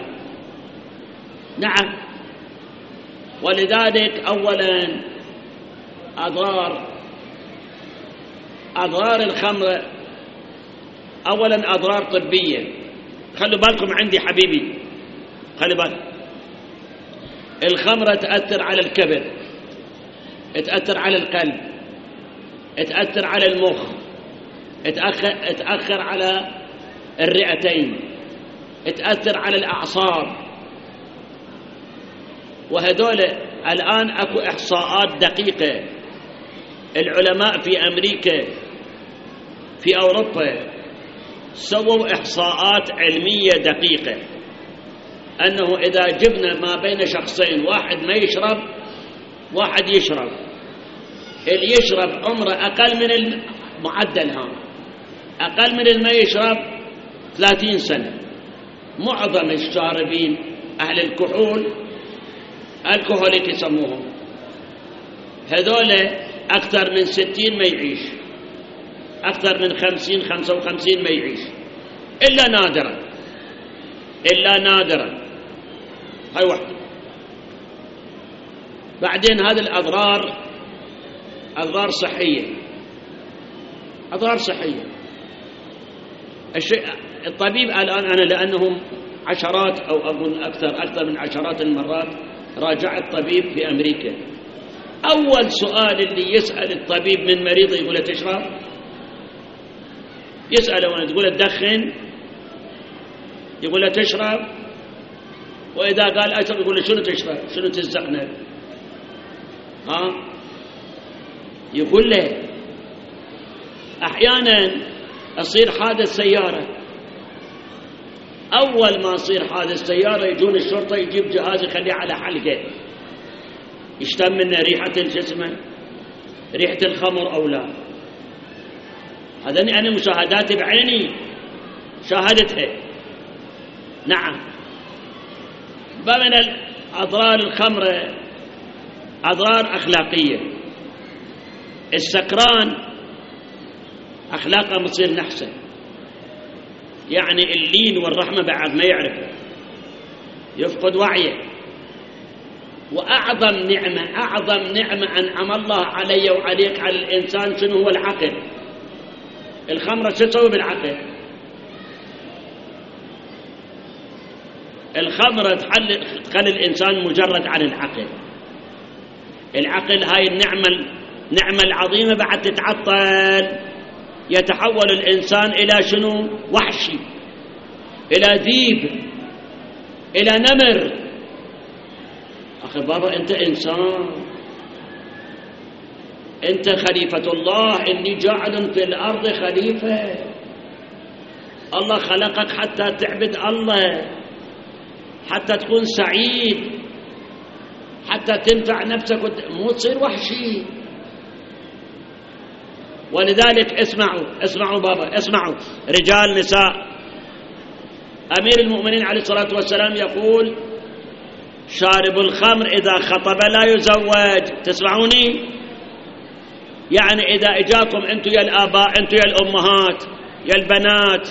S1: نعم. ولذلك أولا أضرار الخمر، أولا أضرار طبية. خلوا بالكم عندي حبيبي، خلوا بالكم. الخمرة تأثر على الكبد، تأثر على القلب، تأثر على المخ، تأثر على الرئتين، تأثر على الأعصاب. وهذول الآن أكو إحصاءات دقيقة. العلماء في أمريكا في أوروبا سووا إحصاءات علمية دقيقة أنه إذا جبنا ما بين شخصين، واحد ما يشرب واحد يشرب، اللي يشرب عمره أقل من المعدل، أقل من اللي ما يشرب 30 سنة. معظم الشاربين أهل الكحول، الكحوليك يسموهم، هذول أكثر من 60 ما يعيش، أكثر من 50-55 ما يعيش، إلا نادرا. هاي واحدة. بعدين هذه الأضرار أضرار صحية. الطبيب الآن أنا لأنهم عشرات أو أقول أكثر من عشرات المرات راجعت طبيب في أمريكا، أول سؤال اللي يسأل الطبيب من مريض يقول له تشرب؟ يسأله وانا تقول له تدخن؟ يقول له تشرب؟ وإذا قال أشرب يقول له شنو تشرب؟ شنو تزقنا؟ يقول له أحيانا أصير حادث سيارة، أول ما يصير حادث سيارة يجون الشرطة يجيب جهاز يخليه على حلقة يشتم منه ريحة الجسم، ريحة الخمر أو لا. هذا أنا مشاهداتي بعيني شاهدتها. نعم. من أضرار الخمر أضرار أخلاقية. السكران أخلاقه مصير نحسه، يعني اللين والرحمة بعد ما يعرف، يفقد وعيه. وأعظم نعمة أنعم الله علي وعليك على الإنسان شنو هو؟ العقل. الخمرة شو تسوي بالعقل؟ الخمرة تخلي الإنسان مجرد عن العقل. العقل هاي النعمة العظيمة بعد تتعطل، يتحول الإنسان إلى شنو؟ وحشي، إلى ذيب، إلى نمر. أخي بابا أنت إنسان، أنت خليفة الله، إني جاعل في الأرض خليفة. الله خلقك حتى تعبد الله، حتى تكون سعيد، حتى تنفع نفسك، مو تصير وحشي. ولذلك اسمعوا بابا، اسمعوا رجال نساء. أمير المؤمنين عليه الصلاة والسلام يقول شارب الخمر إذا خطب لا يزوج. تسمعوني؟ يعني إذا إجاكم أنتم يا الآباء، أنتم يا الأمهات، يا البنات،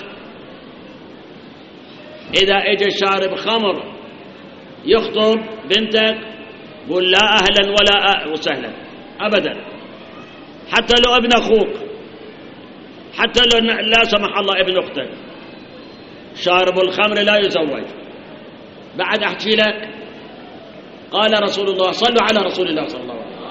S1: إذا إجا شارب خمر يخطب بنتك، قول لا أهلا ولا وسهلا أبدا، حتى لو ابن أخوك، حتى لو لا سمح الله ابن أختك. شارب الخمر لا يزوج. بعد أحكي لك، قال رسول الله، صلوا على رسول الله صلى الله عليه وسلم،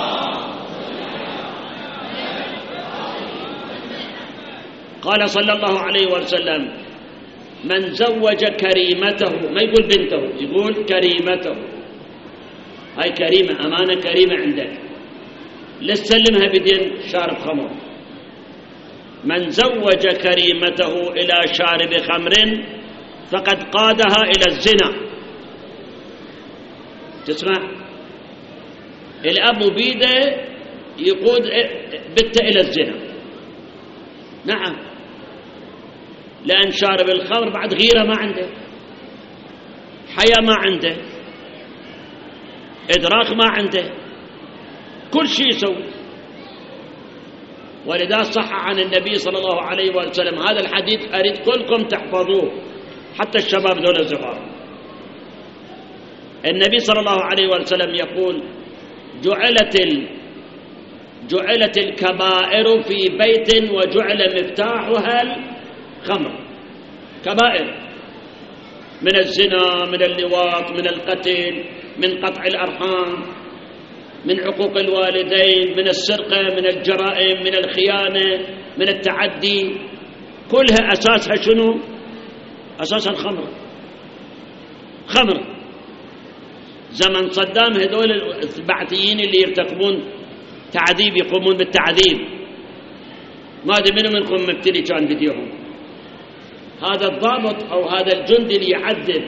S1: قال صلى الله عليه وسلم من زوج كريمته، ما يقول بنته، يقول كريمته، هاي كريمة، أمانة كريمة عندك، لا تسلمها بدين شارب خمر. من زوج كريمته إلى شارب خمر فقد قادها إلى الزنا. تسمع؟ الأب بيده يقود بنته إلى الزنا. نعم، لأن شارب الخمر بعد غيرة ما عنده، حياة ما عنده، إدراك ما عنده، كل شيء يسوي. ولذا صح عن النبي صلى الله عليه وسلم هذا الحديث، أريد كلكم تحفظوه، حتى الشباب دول الصغار. النبي صلى الله عليه وسلم يقول جعلت الكبائر في بيت وجعل مفتاحها الخمر. كبائر من الزنا، من اللواط، من القتل، من قطع الأرحام، من عقوق الوالدين، من السرقة، من الجرائم، من الخيانة، من التعدي، كلها أساسها شنو؟ أساسها الخمر. خمر. زمن صدام هذول البعثيين اللي يرتكبون تعذيب، يقومون بالتعذيب، ما أدري منكم مبتلي كان فيديوهم. هذا الضابط أو هذا الجندي اللي يعذب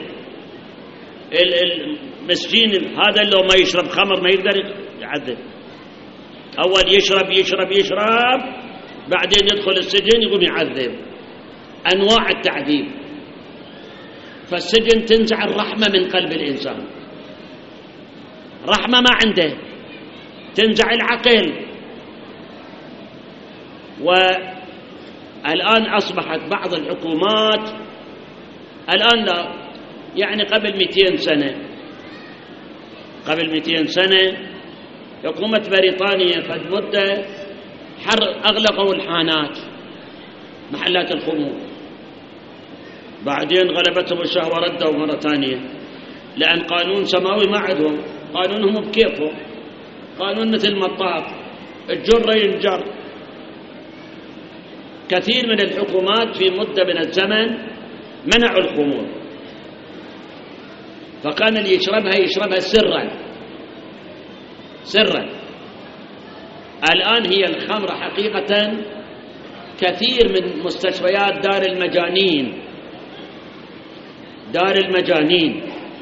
S1: المسجين، هذا لو ما يشرب خمر ما يقدر يعذب. أول يشرب يشرب يشرب، بعدين يدخل السجن يقوم يعذب. أنواع التعذيب. فالسجن تنزع الرحمة من قلب الإنسان، رحمة ما عنده، تنزع العقل. والآن أصبحت بعض الحكومات، الآن لا، يعني قبل 200 سنة، قبل 200 سنة حكومة بريطانيا في مدة أغلقوا الحانات، محلات الخمور، بعدين غلبتهم الشهوة ردوا مرة ثانية، لأن قانون سماوي ما عندهم، قانونهم بكيفهم، قانون مثل مطاط الجر ينجر. كثير من الحكومات في مدة من الزمن منعوا الخمور، فكان اللي يشربها سرا. الآن هي الخمر حقيقة كثير من مستشفيات دار المجانين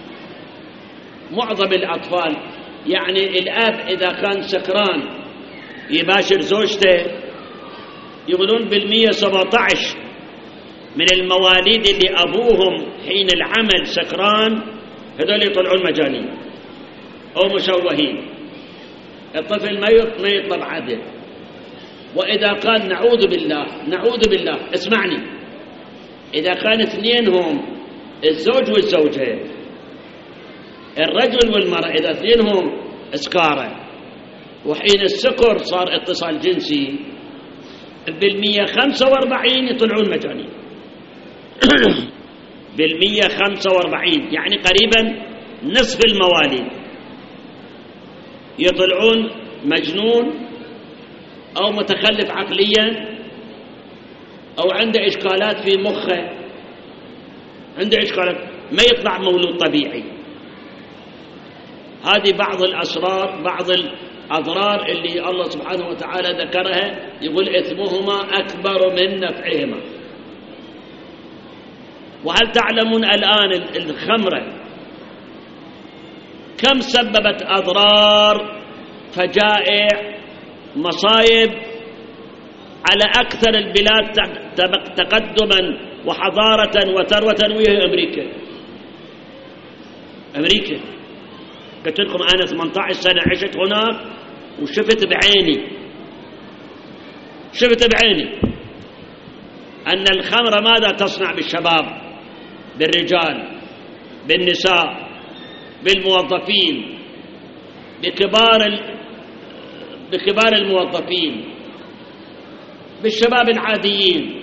S1: معظم الأطفال، يعني الأب إذا كان سكران يباشر زوجته، يقولون 17 من المواليد اللي أبوهم حين العمل سكران هذول يطلعون مجانين أو مشوهين. الطفل ما يطلب عدل. وإذا كان نعوذ بالله اسمعني، إذا كان اثنينهم الزوج والزوجة، الرجل والمرأة، إذا اثنينهم سكارى وحين السكر صار اتصال جنسي، 145 يطلعون مجانين. 145 يعني قريبا نصف المواليد يطلعون مجنون أو متخلف عقليا أو عنده إشكالات في مخه، عنده إشكالات، ما يطلع مولود طبيعي. هذه بعض الأسرار، بعض الأضرار اللي الله سبحانه وتعالى ذكرها، يقول إثمهما أكبر من نفعهما. وهل تعلمون الآن الخمرة كم سببت أضرار، فجائع، مصايب على أكثر البلاد تقدما وحضارة وثروة، وهي أمريكا. قلت لكم أنا 18 سنة عشت هناك وشفت بعيني أن الخمر ماذا تصنع بالشباب، بالرجال، بالنساء، بالموظفين، بكبار الموظفين، بالشباب العاديين.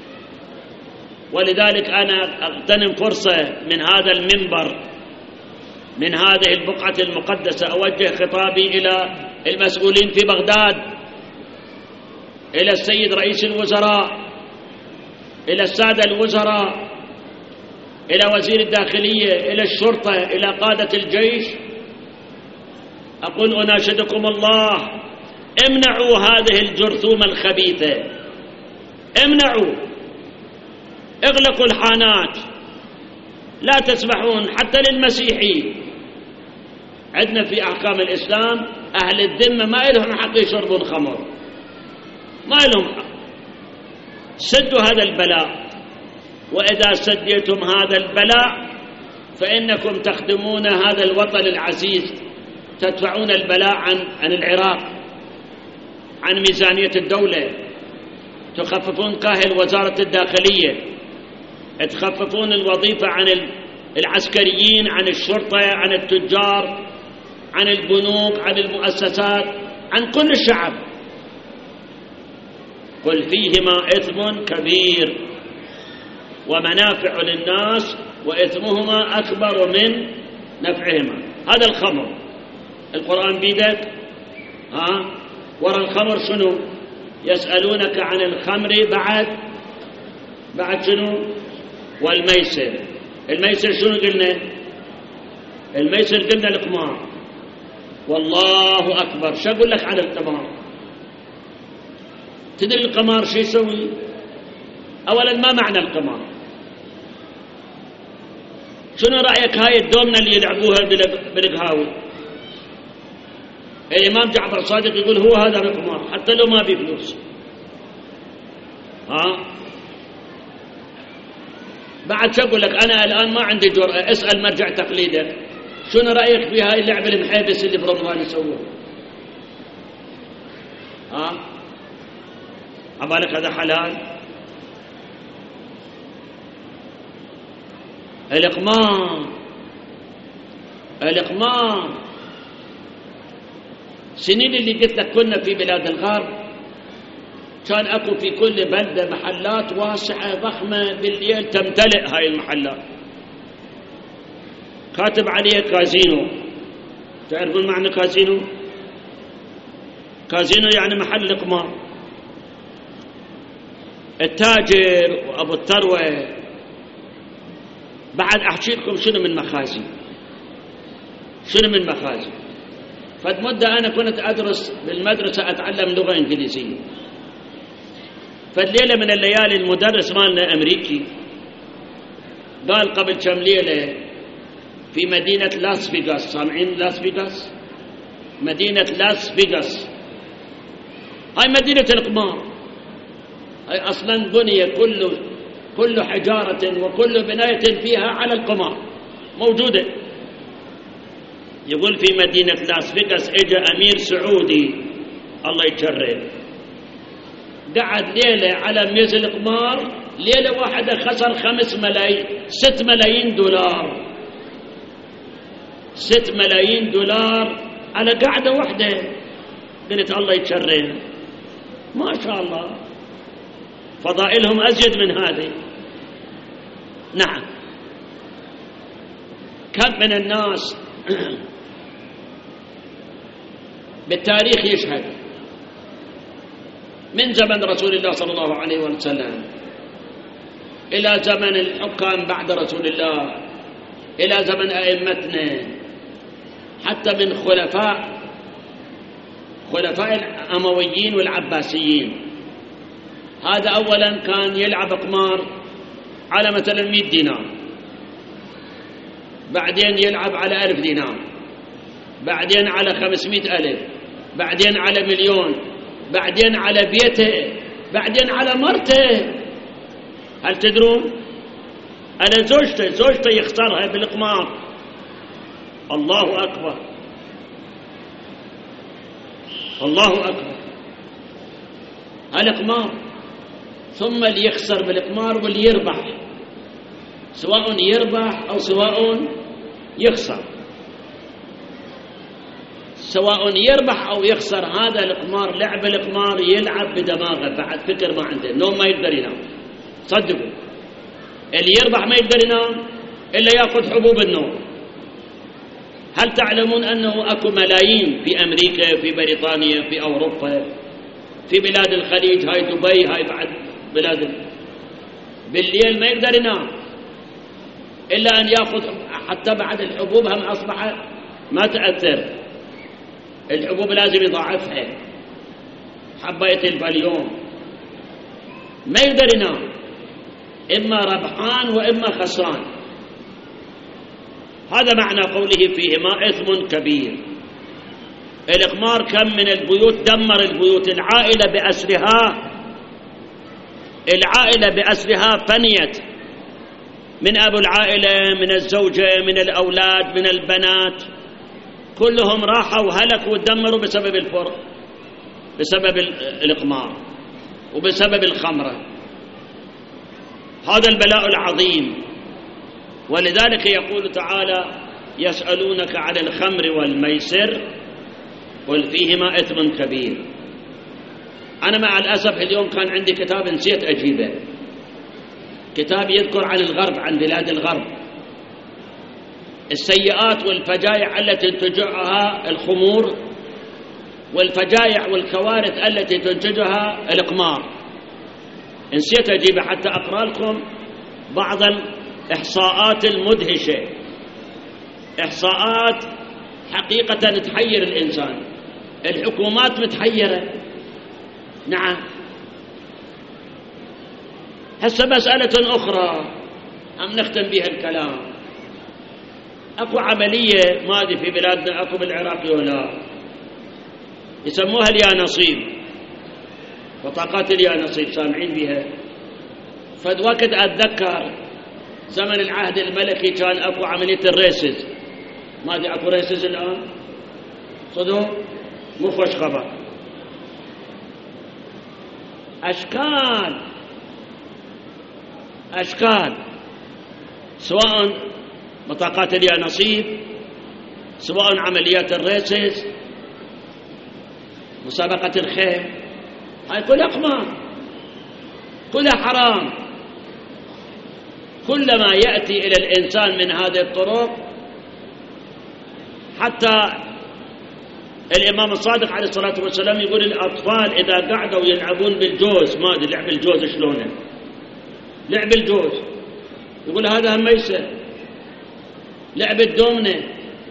S1: ولذلك أنا أغتنم فرصة من هذا المنبر، من هذه البقعة المقدسة، أوجه خطابي إلى المسؤولين في بغداد، إلى السيد رئيس الوزراء، إلى السادة الوزراء، إلى وزير الداخلية، إلى الشرطة، إلى قادة الجيش. أقول أناشدكم الله، امنعوا هذه الجرثومة الخبيثة، امنعوا، اغلقوا الحانات، لا تسمحون حتى للمسيحي. عندنا في أحكام الإسلام أهل الذمة ما لهم حق يشربون خمر، ما لهم حق. سدوا هذا البلاء، وإذا سديتم هذا البلاء فإنكم تخدمون هذا الوطن العزيز، تدفعون البلاء عن العراق، عن ميزانية الدولة، تخففون كاهل وزارة الداخلية، تخففون الوظيفة عن العسكريين، عن الشرطة، عن التجار، عن البنوك، عن المؤسسات، عن كل الشعب. قل فيهما إثم كبير ومنافع للناس وإثمهما أكبر من نفعهما. هذا الخمر، القرآن بيدك، ورا الخمر شنو؟ يسألونك عن الخمر بعد شنو؟ والميسر. الميسر شنو قلنا؟ الميسر قلنا القمار. والله أكبر. شو أقول لك على القمار؟ تدري القمار شو يسوي؟ أولا ما معنى القمار؟ شنو رأيك هاي الدومنة اللي يلعبوها بالقهاوي؟ الإمام جعفر الصادق يقول هو هذا القمار حتى لو ما بفلوس. بعد شو أقول لك؟ أنا الآن ما عندي جرأة أسأل مرجع تقليده شنو رأيك في هاي اللعبة المحيبس اللي برمضان يسووها؟ عبالك هذا حلال؟ الإقمار سنين اللي قلت لك كنا في بلاد الغرب كان أكو في كل بلدة محلات واسعة ضخمة بالليل تمتلئ هاي المحلات، كاتب عليه كازينو. تعرفون معنى كازينو؟ كازينو يعني محل قمار. التاجر وأبو الثروة بعد أحكي لكم شنو من مخازن، شنو من مخازن. فمدة أنا كنت أدرس بالمدرسة أتعلم لغة إنجليزية، فالليلة من الليالي المدرس مالنا أمريكي قال قبل كم ليلة في مدينة لاس فيغاس، سامعين لاس فيغاس؟ مدينة لاس فيغاس هاي مدينة القمار، هاي أصلا بني كل حجارة وكل بناية فيها على القمار موجودة. يقول في مدينة لاس فيغاس اجى أمير سعودي الله يكرم، قعد ليلة على ميز القمار، ليلة واحدة خسر 6 ملايين دولار، 6 ملايين دولار على قعدة واحدة. قلت الله يكرم، ما شاء الله فضائلهم أزيد من هذه. نعم، كم من الناس بالتاريخ يشهد من زمن رسول الله صلى الله عليه وسلم إلى زمن الحكام بعد رسول الله، إلى زمن أئمتنا، حتى من خلفاء الأمويين والعباسيين. هذا أولا كان يلعب قمار على مثلا 100 دينار، بعدين يلعب على 1000 دينار، بعدين على 500,000، بعدين على 1,000,000، بعدين على بيته، بعدين على مرته. هل تدرون؟ على زوجته يختارها بالقمار. الله أكبر، الله أكبر، القمار. ثم اللي يخسر بالقمار واللي يربح، سواء يربح أو سواء يخسر، سواء يربح أو يخسر، هذا القمار، لعب القمار يلعب بدماغه، بعد فكر ما عنده، نوم ما يقدر ينام. صدقوا، اللي يربح ما يقدر ينام إلا يأخذ حبوب النوم. هل تعلمون أنه أكو ملايين في أمريكا، في بريطانيا، في أوروبا، في بلاد الخليج، هاي دبي، هاي بعد بلاد بالليل ما يقدر ينام إلا أن يأخذ، حتى بعد الحبوب هم أصبحت ما تأثر، الحبوب لازم يضاعفها، حبايتين باليوم، ما يقدر ينام، إما ربحان وإما خسران. هذا معنى قوله فيهما إثم كبير. الإقمار كم من البيوت دمر البيوت، العائلة بأسرها فنيت، من أبو العائلة، من الزوجة، من الأولاد، من البنات، كلهم راحوا وهلكوا ودمروا بسبب الفرق، بسبب الإقمار وبسبب الخمرة. هذا البلاء العظيم. ولذلك يقول تعالى يسألونك عن الخمر والميسر قل فيهما إثم كبير. أنا مع الأسف اليوم كان عندي كتاب نسيت أجيبه، كتاب يذكر عن الغرب، عن بلاد الغرب، السيئات والفجائع التي تنتجها الخمور، والفجائع والكوارث التي تنتجها الإقمار. نسيت أجيبه حتى أقرأ لكم بعض الإحصاءات المدهشة، إحصاءات حقيقة تحير الإنسان. الحكومات متحيرة. نعم. هسه مسألة أخرى أم نختم بها الكلام. أكو عملية ما أدري في بلادنا، أكو بالعراق ولا، يسموها اليانصيب، بطاقات اليانصيب، سامعين بها؟ فد وقت أتذكر زمن العهد الملكي كان أكو عملية الريسز، ما أدري أكو ريسز الآن؟ صدق؟ مو خوش خبر. أشكال سواء بطاقات اليانصيب، سواء عمليات الريسز، مسابقة الخيل، هاي كلها أقمار. كلها حرام. كلما يأتي إلى الإنسان من هذه الطرق، حتى الإمام الصادق عليه الصلاة والسلام يقول الأطفال إذا قعدوا يلعبون بالجوز، ما أدري لعب الجوز شلونه، لعب الجوز يقول هذا هم ميسر، لعب الدومنة،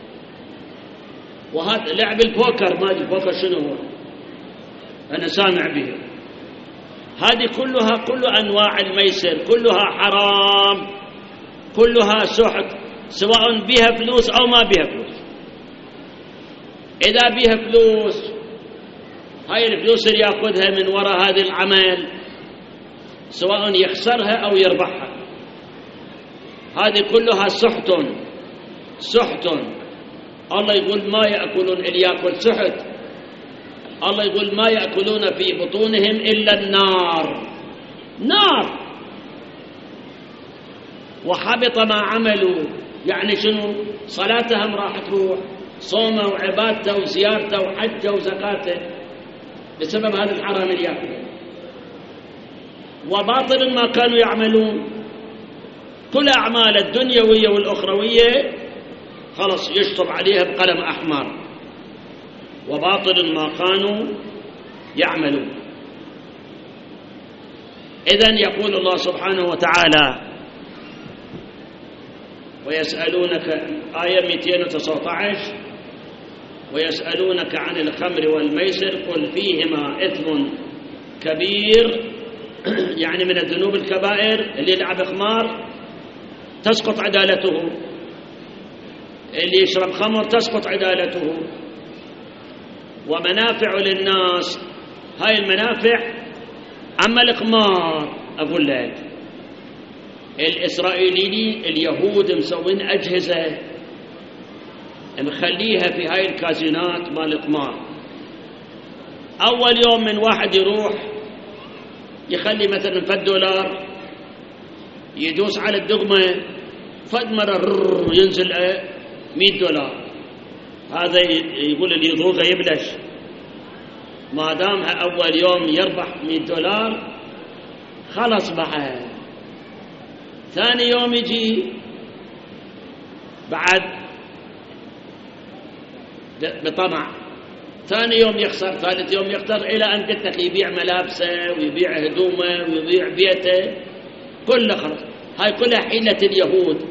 S1: وهذا لعب البوكر، ما أدري البوكر شنو هو، أنا سامع به. هذه كلها كل أنواع الميسر كلها حرام، كلها سحت، سواء بها فلوس أو ما بها فلوس. إذا بها فلوس، هاي الفلوس اللي يأخذها من وراء هذا العمل سواء يخسرها أو يربحها، هذه كلها سحت سحت. الله يقول ما يأكلون، اللي يأكل سحت الله يقول ما يأكلون في بطونهم إلا النار، نار. وحبط ما عملوا، يعني شنو؟ صلاتهم راح تروح، صومه وعبادته وزيارته وحجه وزكاته بسبب هذا الحرام اللي يأكله. وباطل ما كانوا يعملون، كل أعمال الدنيوية والأخروية خلص يشطب عليها بقلم أحمر. وباطل ما كانوا يعملون. إذن يقول الله سبحانه وتعالى ويسألونك، آية 219، ويسألونك عن الخمر والميسر قل فيهما إثم كبير، يعني من الذنوب الكبائر. اللي يلعب خمار تسقط عدالته، اللي يشرب خمر تسقط عدالته. ومنافع للناس، هاي المنافع. أما القمار أقول لك الإسرائيليين اليهود مسوين أجهزة مخليها في هاي الكازينات مال القمار. أول يوم من واحد يروح يخلي مثلا $1 يدوس على الدغمة، فد مرة ينزل $100. هذا يقول اللي يضوغه يبلش، ما دام أول يوم يربح $100 خلص بعد. ثاني يوم يجي بعد بطمع، ثاني يوم يخسر، ثالث يوم يخسر، إلى أن قلت لك يبيع ملابسه ويبيع هدومه ويبيع بيته كله خلص. هاي كلها حيلة اليهود،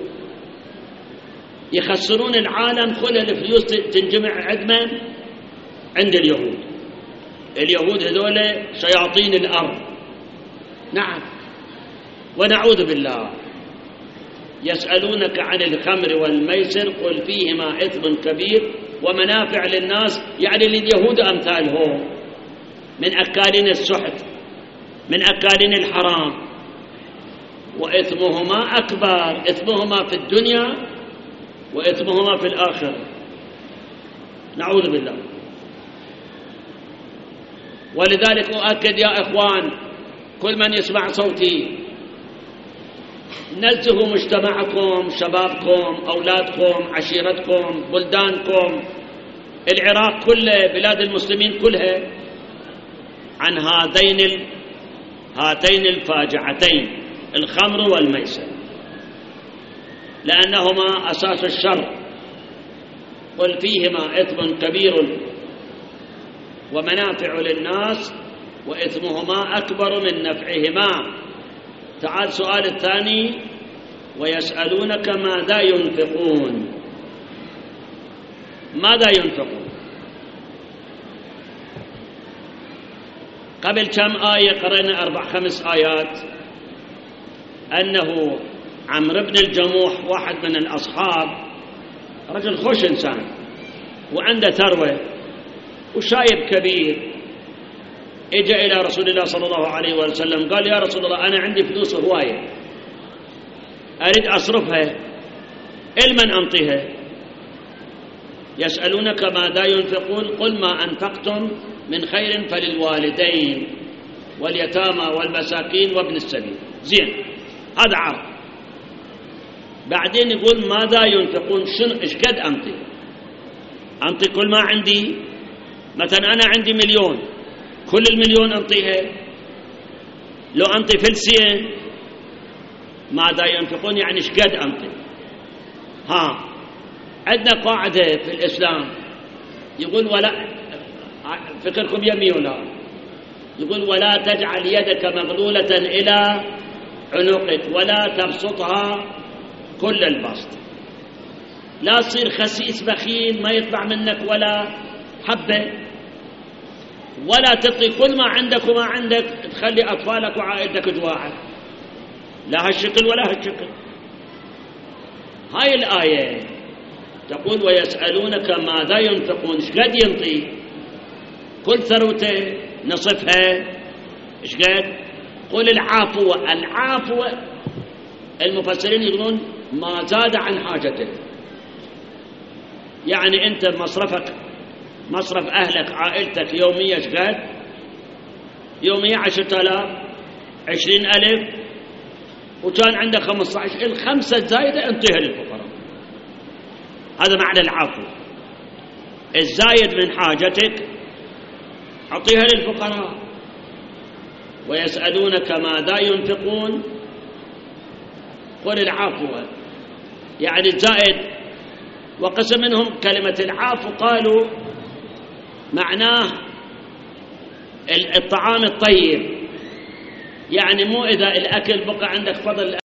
S1: يخسرون العالم. كل الفلوس تنجمع عندهم عند اليهود. اليهود هذول شياطين الأرض، نعم، ونعوذ بالله. يسألونك عن الخمر والميسر قل فيهما إثم كبير ومنافع للناس، يعني لليهود أمثالهم من أكالين السحت، من أكالين الحرام. وإثمهما أكبر، إثمهما في الدنيا وإثمهما في الآخرة، نعوذ بالله. ولذلك أؤكد يا إخوان، كل من يسمع صوتي، نزهوا مجتمعكم، شبابكم، أولادكم، عشيرتكم، بلدانكم، العراق كله، بلاد المسلمين كلها، عن هاتين الفاجعتين، الخمر والميسر، لأنهما أساس الشر. قل فيهما إثم كبير ومنافع للناس وإثمهما أكبر من نفعهما. تعال السؤال الثاني، ويسألونك ماذا ينفقون. ماذا ينفقون؟ قبل كم آية قرأنا 4-5 آيات أنه عمرو بن الجموح واحد من الأصحاب، رجل خوش إنسان وعنده ثروة وشايب كبير، اجى إلى رسول الله صلى الله عليه وسلم قال يا رسول الله أنا عندي فلوس هواية أريد أصرفها، لمن أنطيها؟ يسألونك ماذا ينفقون قل ما أنفقتم من خير فللوالدين واليتامى والمساكين وابن السبيل. زين، هذا عرض. بعدين يقول ماذا ينفقون، شنو إيش قد أنطي كل ما عندي؟ مثلا أنا عندي 1,000,000، كل 1,000,000 أنطيها؟ لو أنطي فلسين ماذا ينفقون يعني إيش قد أنطي. عندنا قاعدة في الإسلام يقول ولا فكركم يمي ولا يقول ولا تجعل يدك مغلولة إلى عنقك ولا تبسطها كل البسط. لا تصير خسيس بخيل ما يطلع منك ولا حبة، ولا تعطي كل ما عندك وما عندك تخلي أطفالك وعائلتك جواعة، لا هالشكل ولا هالشكل. هاي الآية تقول ويسألونك ماذا ينفقون، ايش قد ينطي؟ كل ثروته نصفها ايش قد؟ قل العافو. العافو المفسرين يقولون ما زاد عن حاجتك، يعني أنت مصرفك مصرف أهلك عائلتك يومية ايش قد؟ يومية 10,000 20,000 وكان عندك 15، الخمسة الزايدة انطيها للفقراء. هذا معنى العفو. الزايد من حاجتك أعطيها للفقراء. ويسألونك ماذا ينفقون قل العفو، يعني الزائد. وقسم منهم كلمة العفو قالوا معناه الطعام الطيب، يعني مو إذا الأكل بقى عندك فضل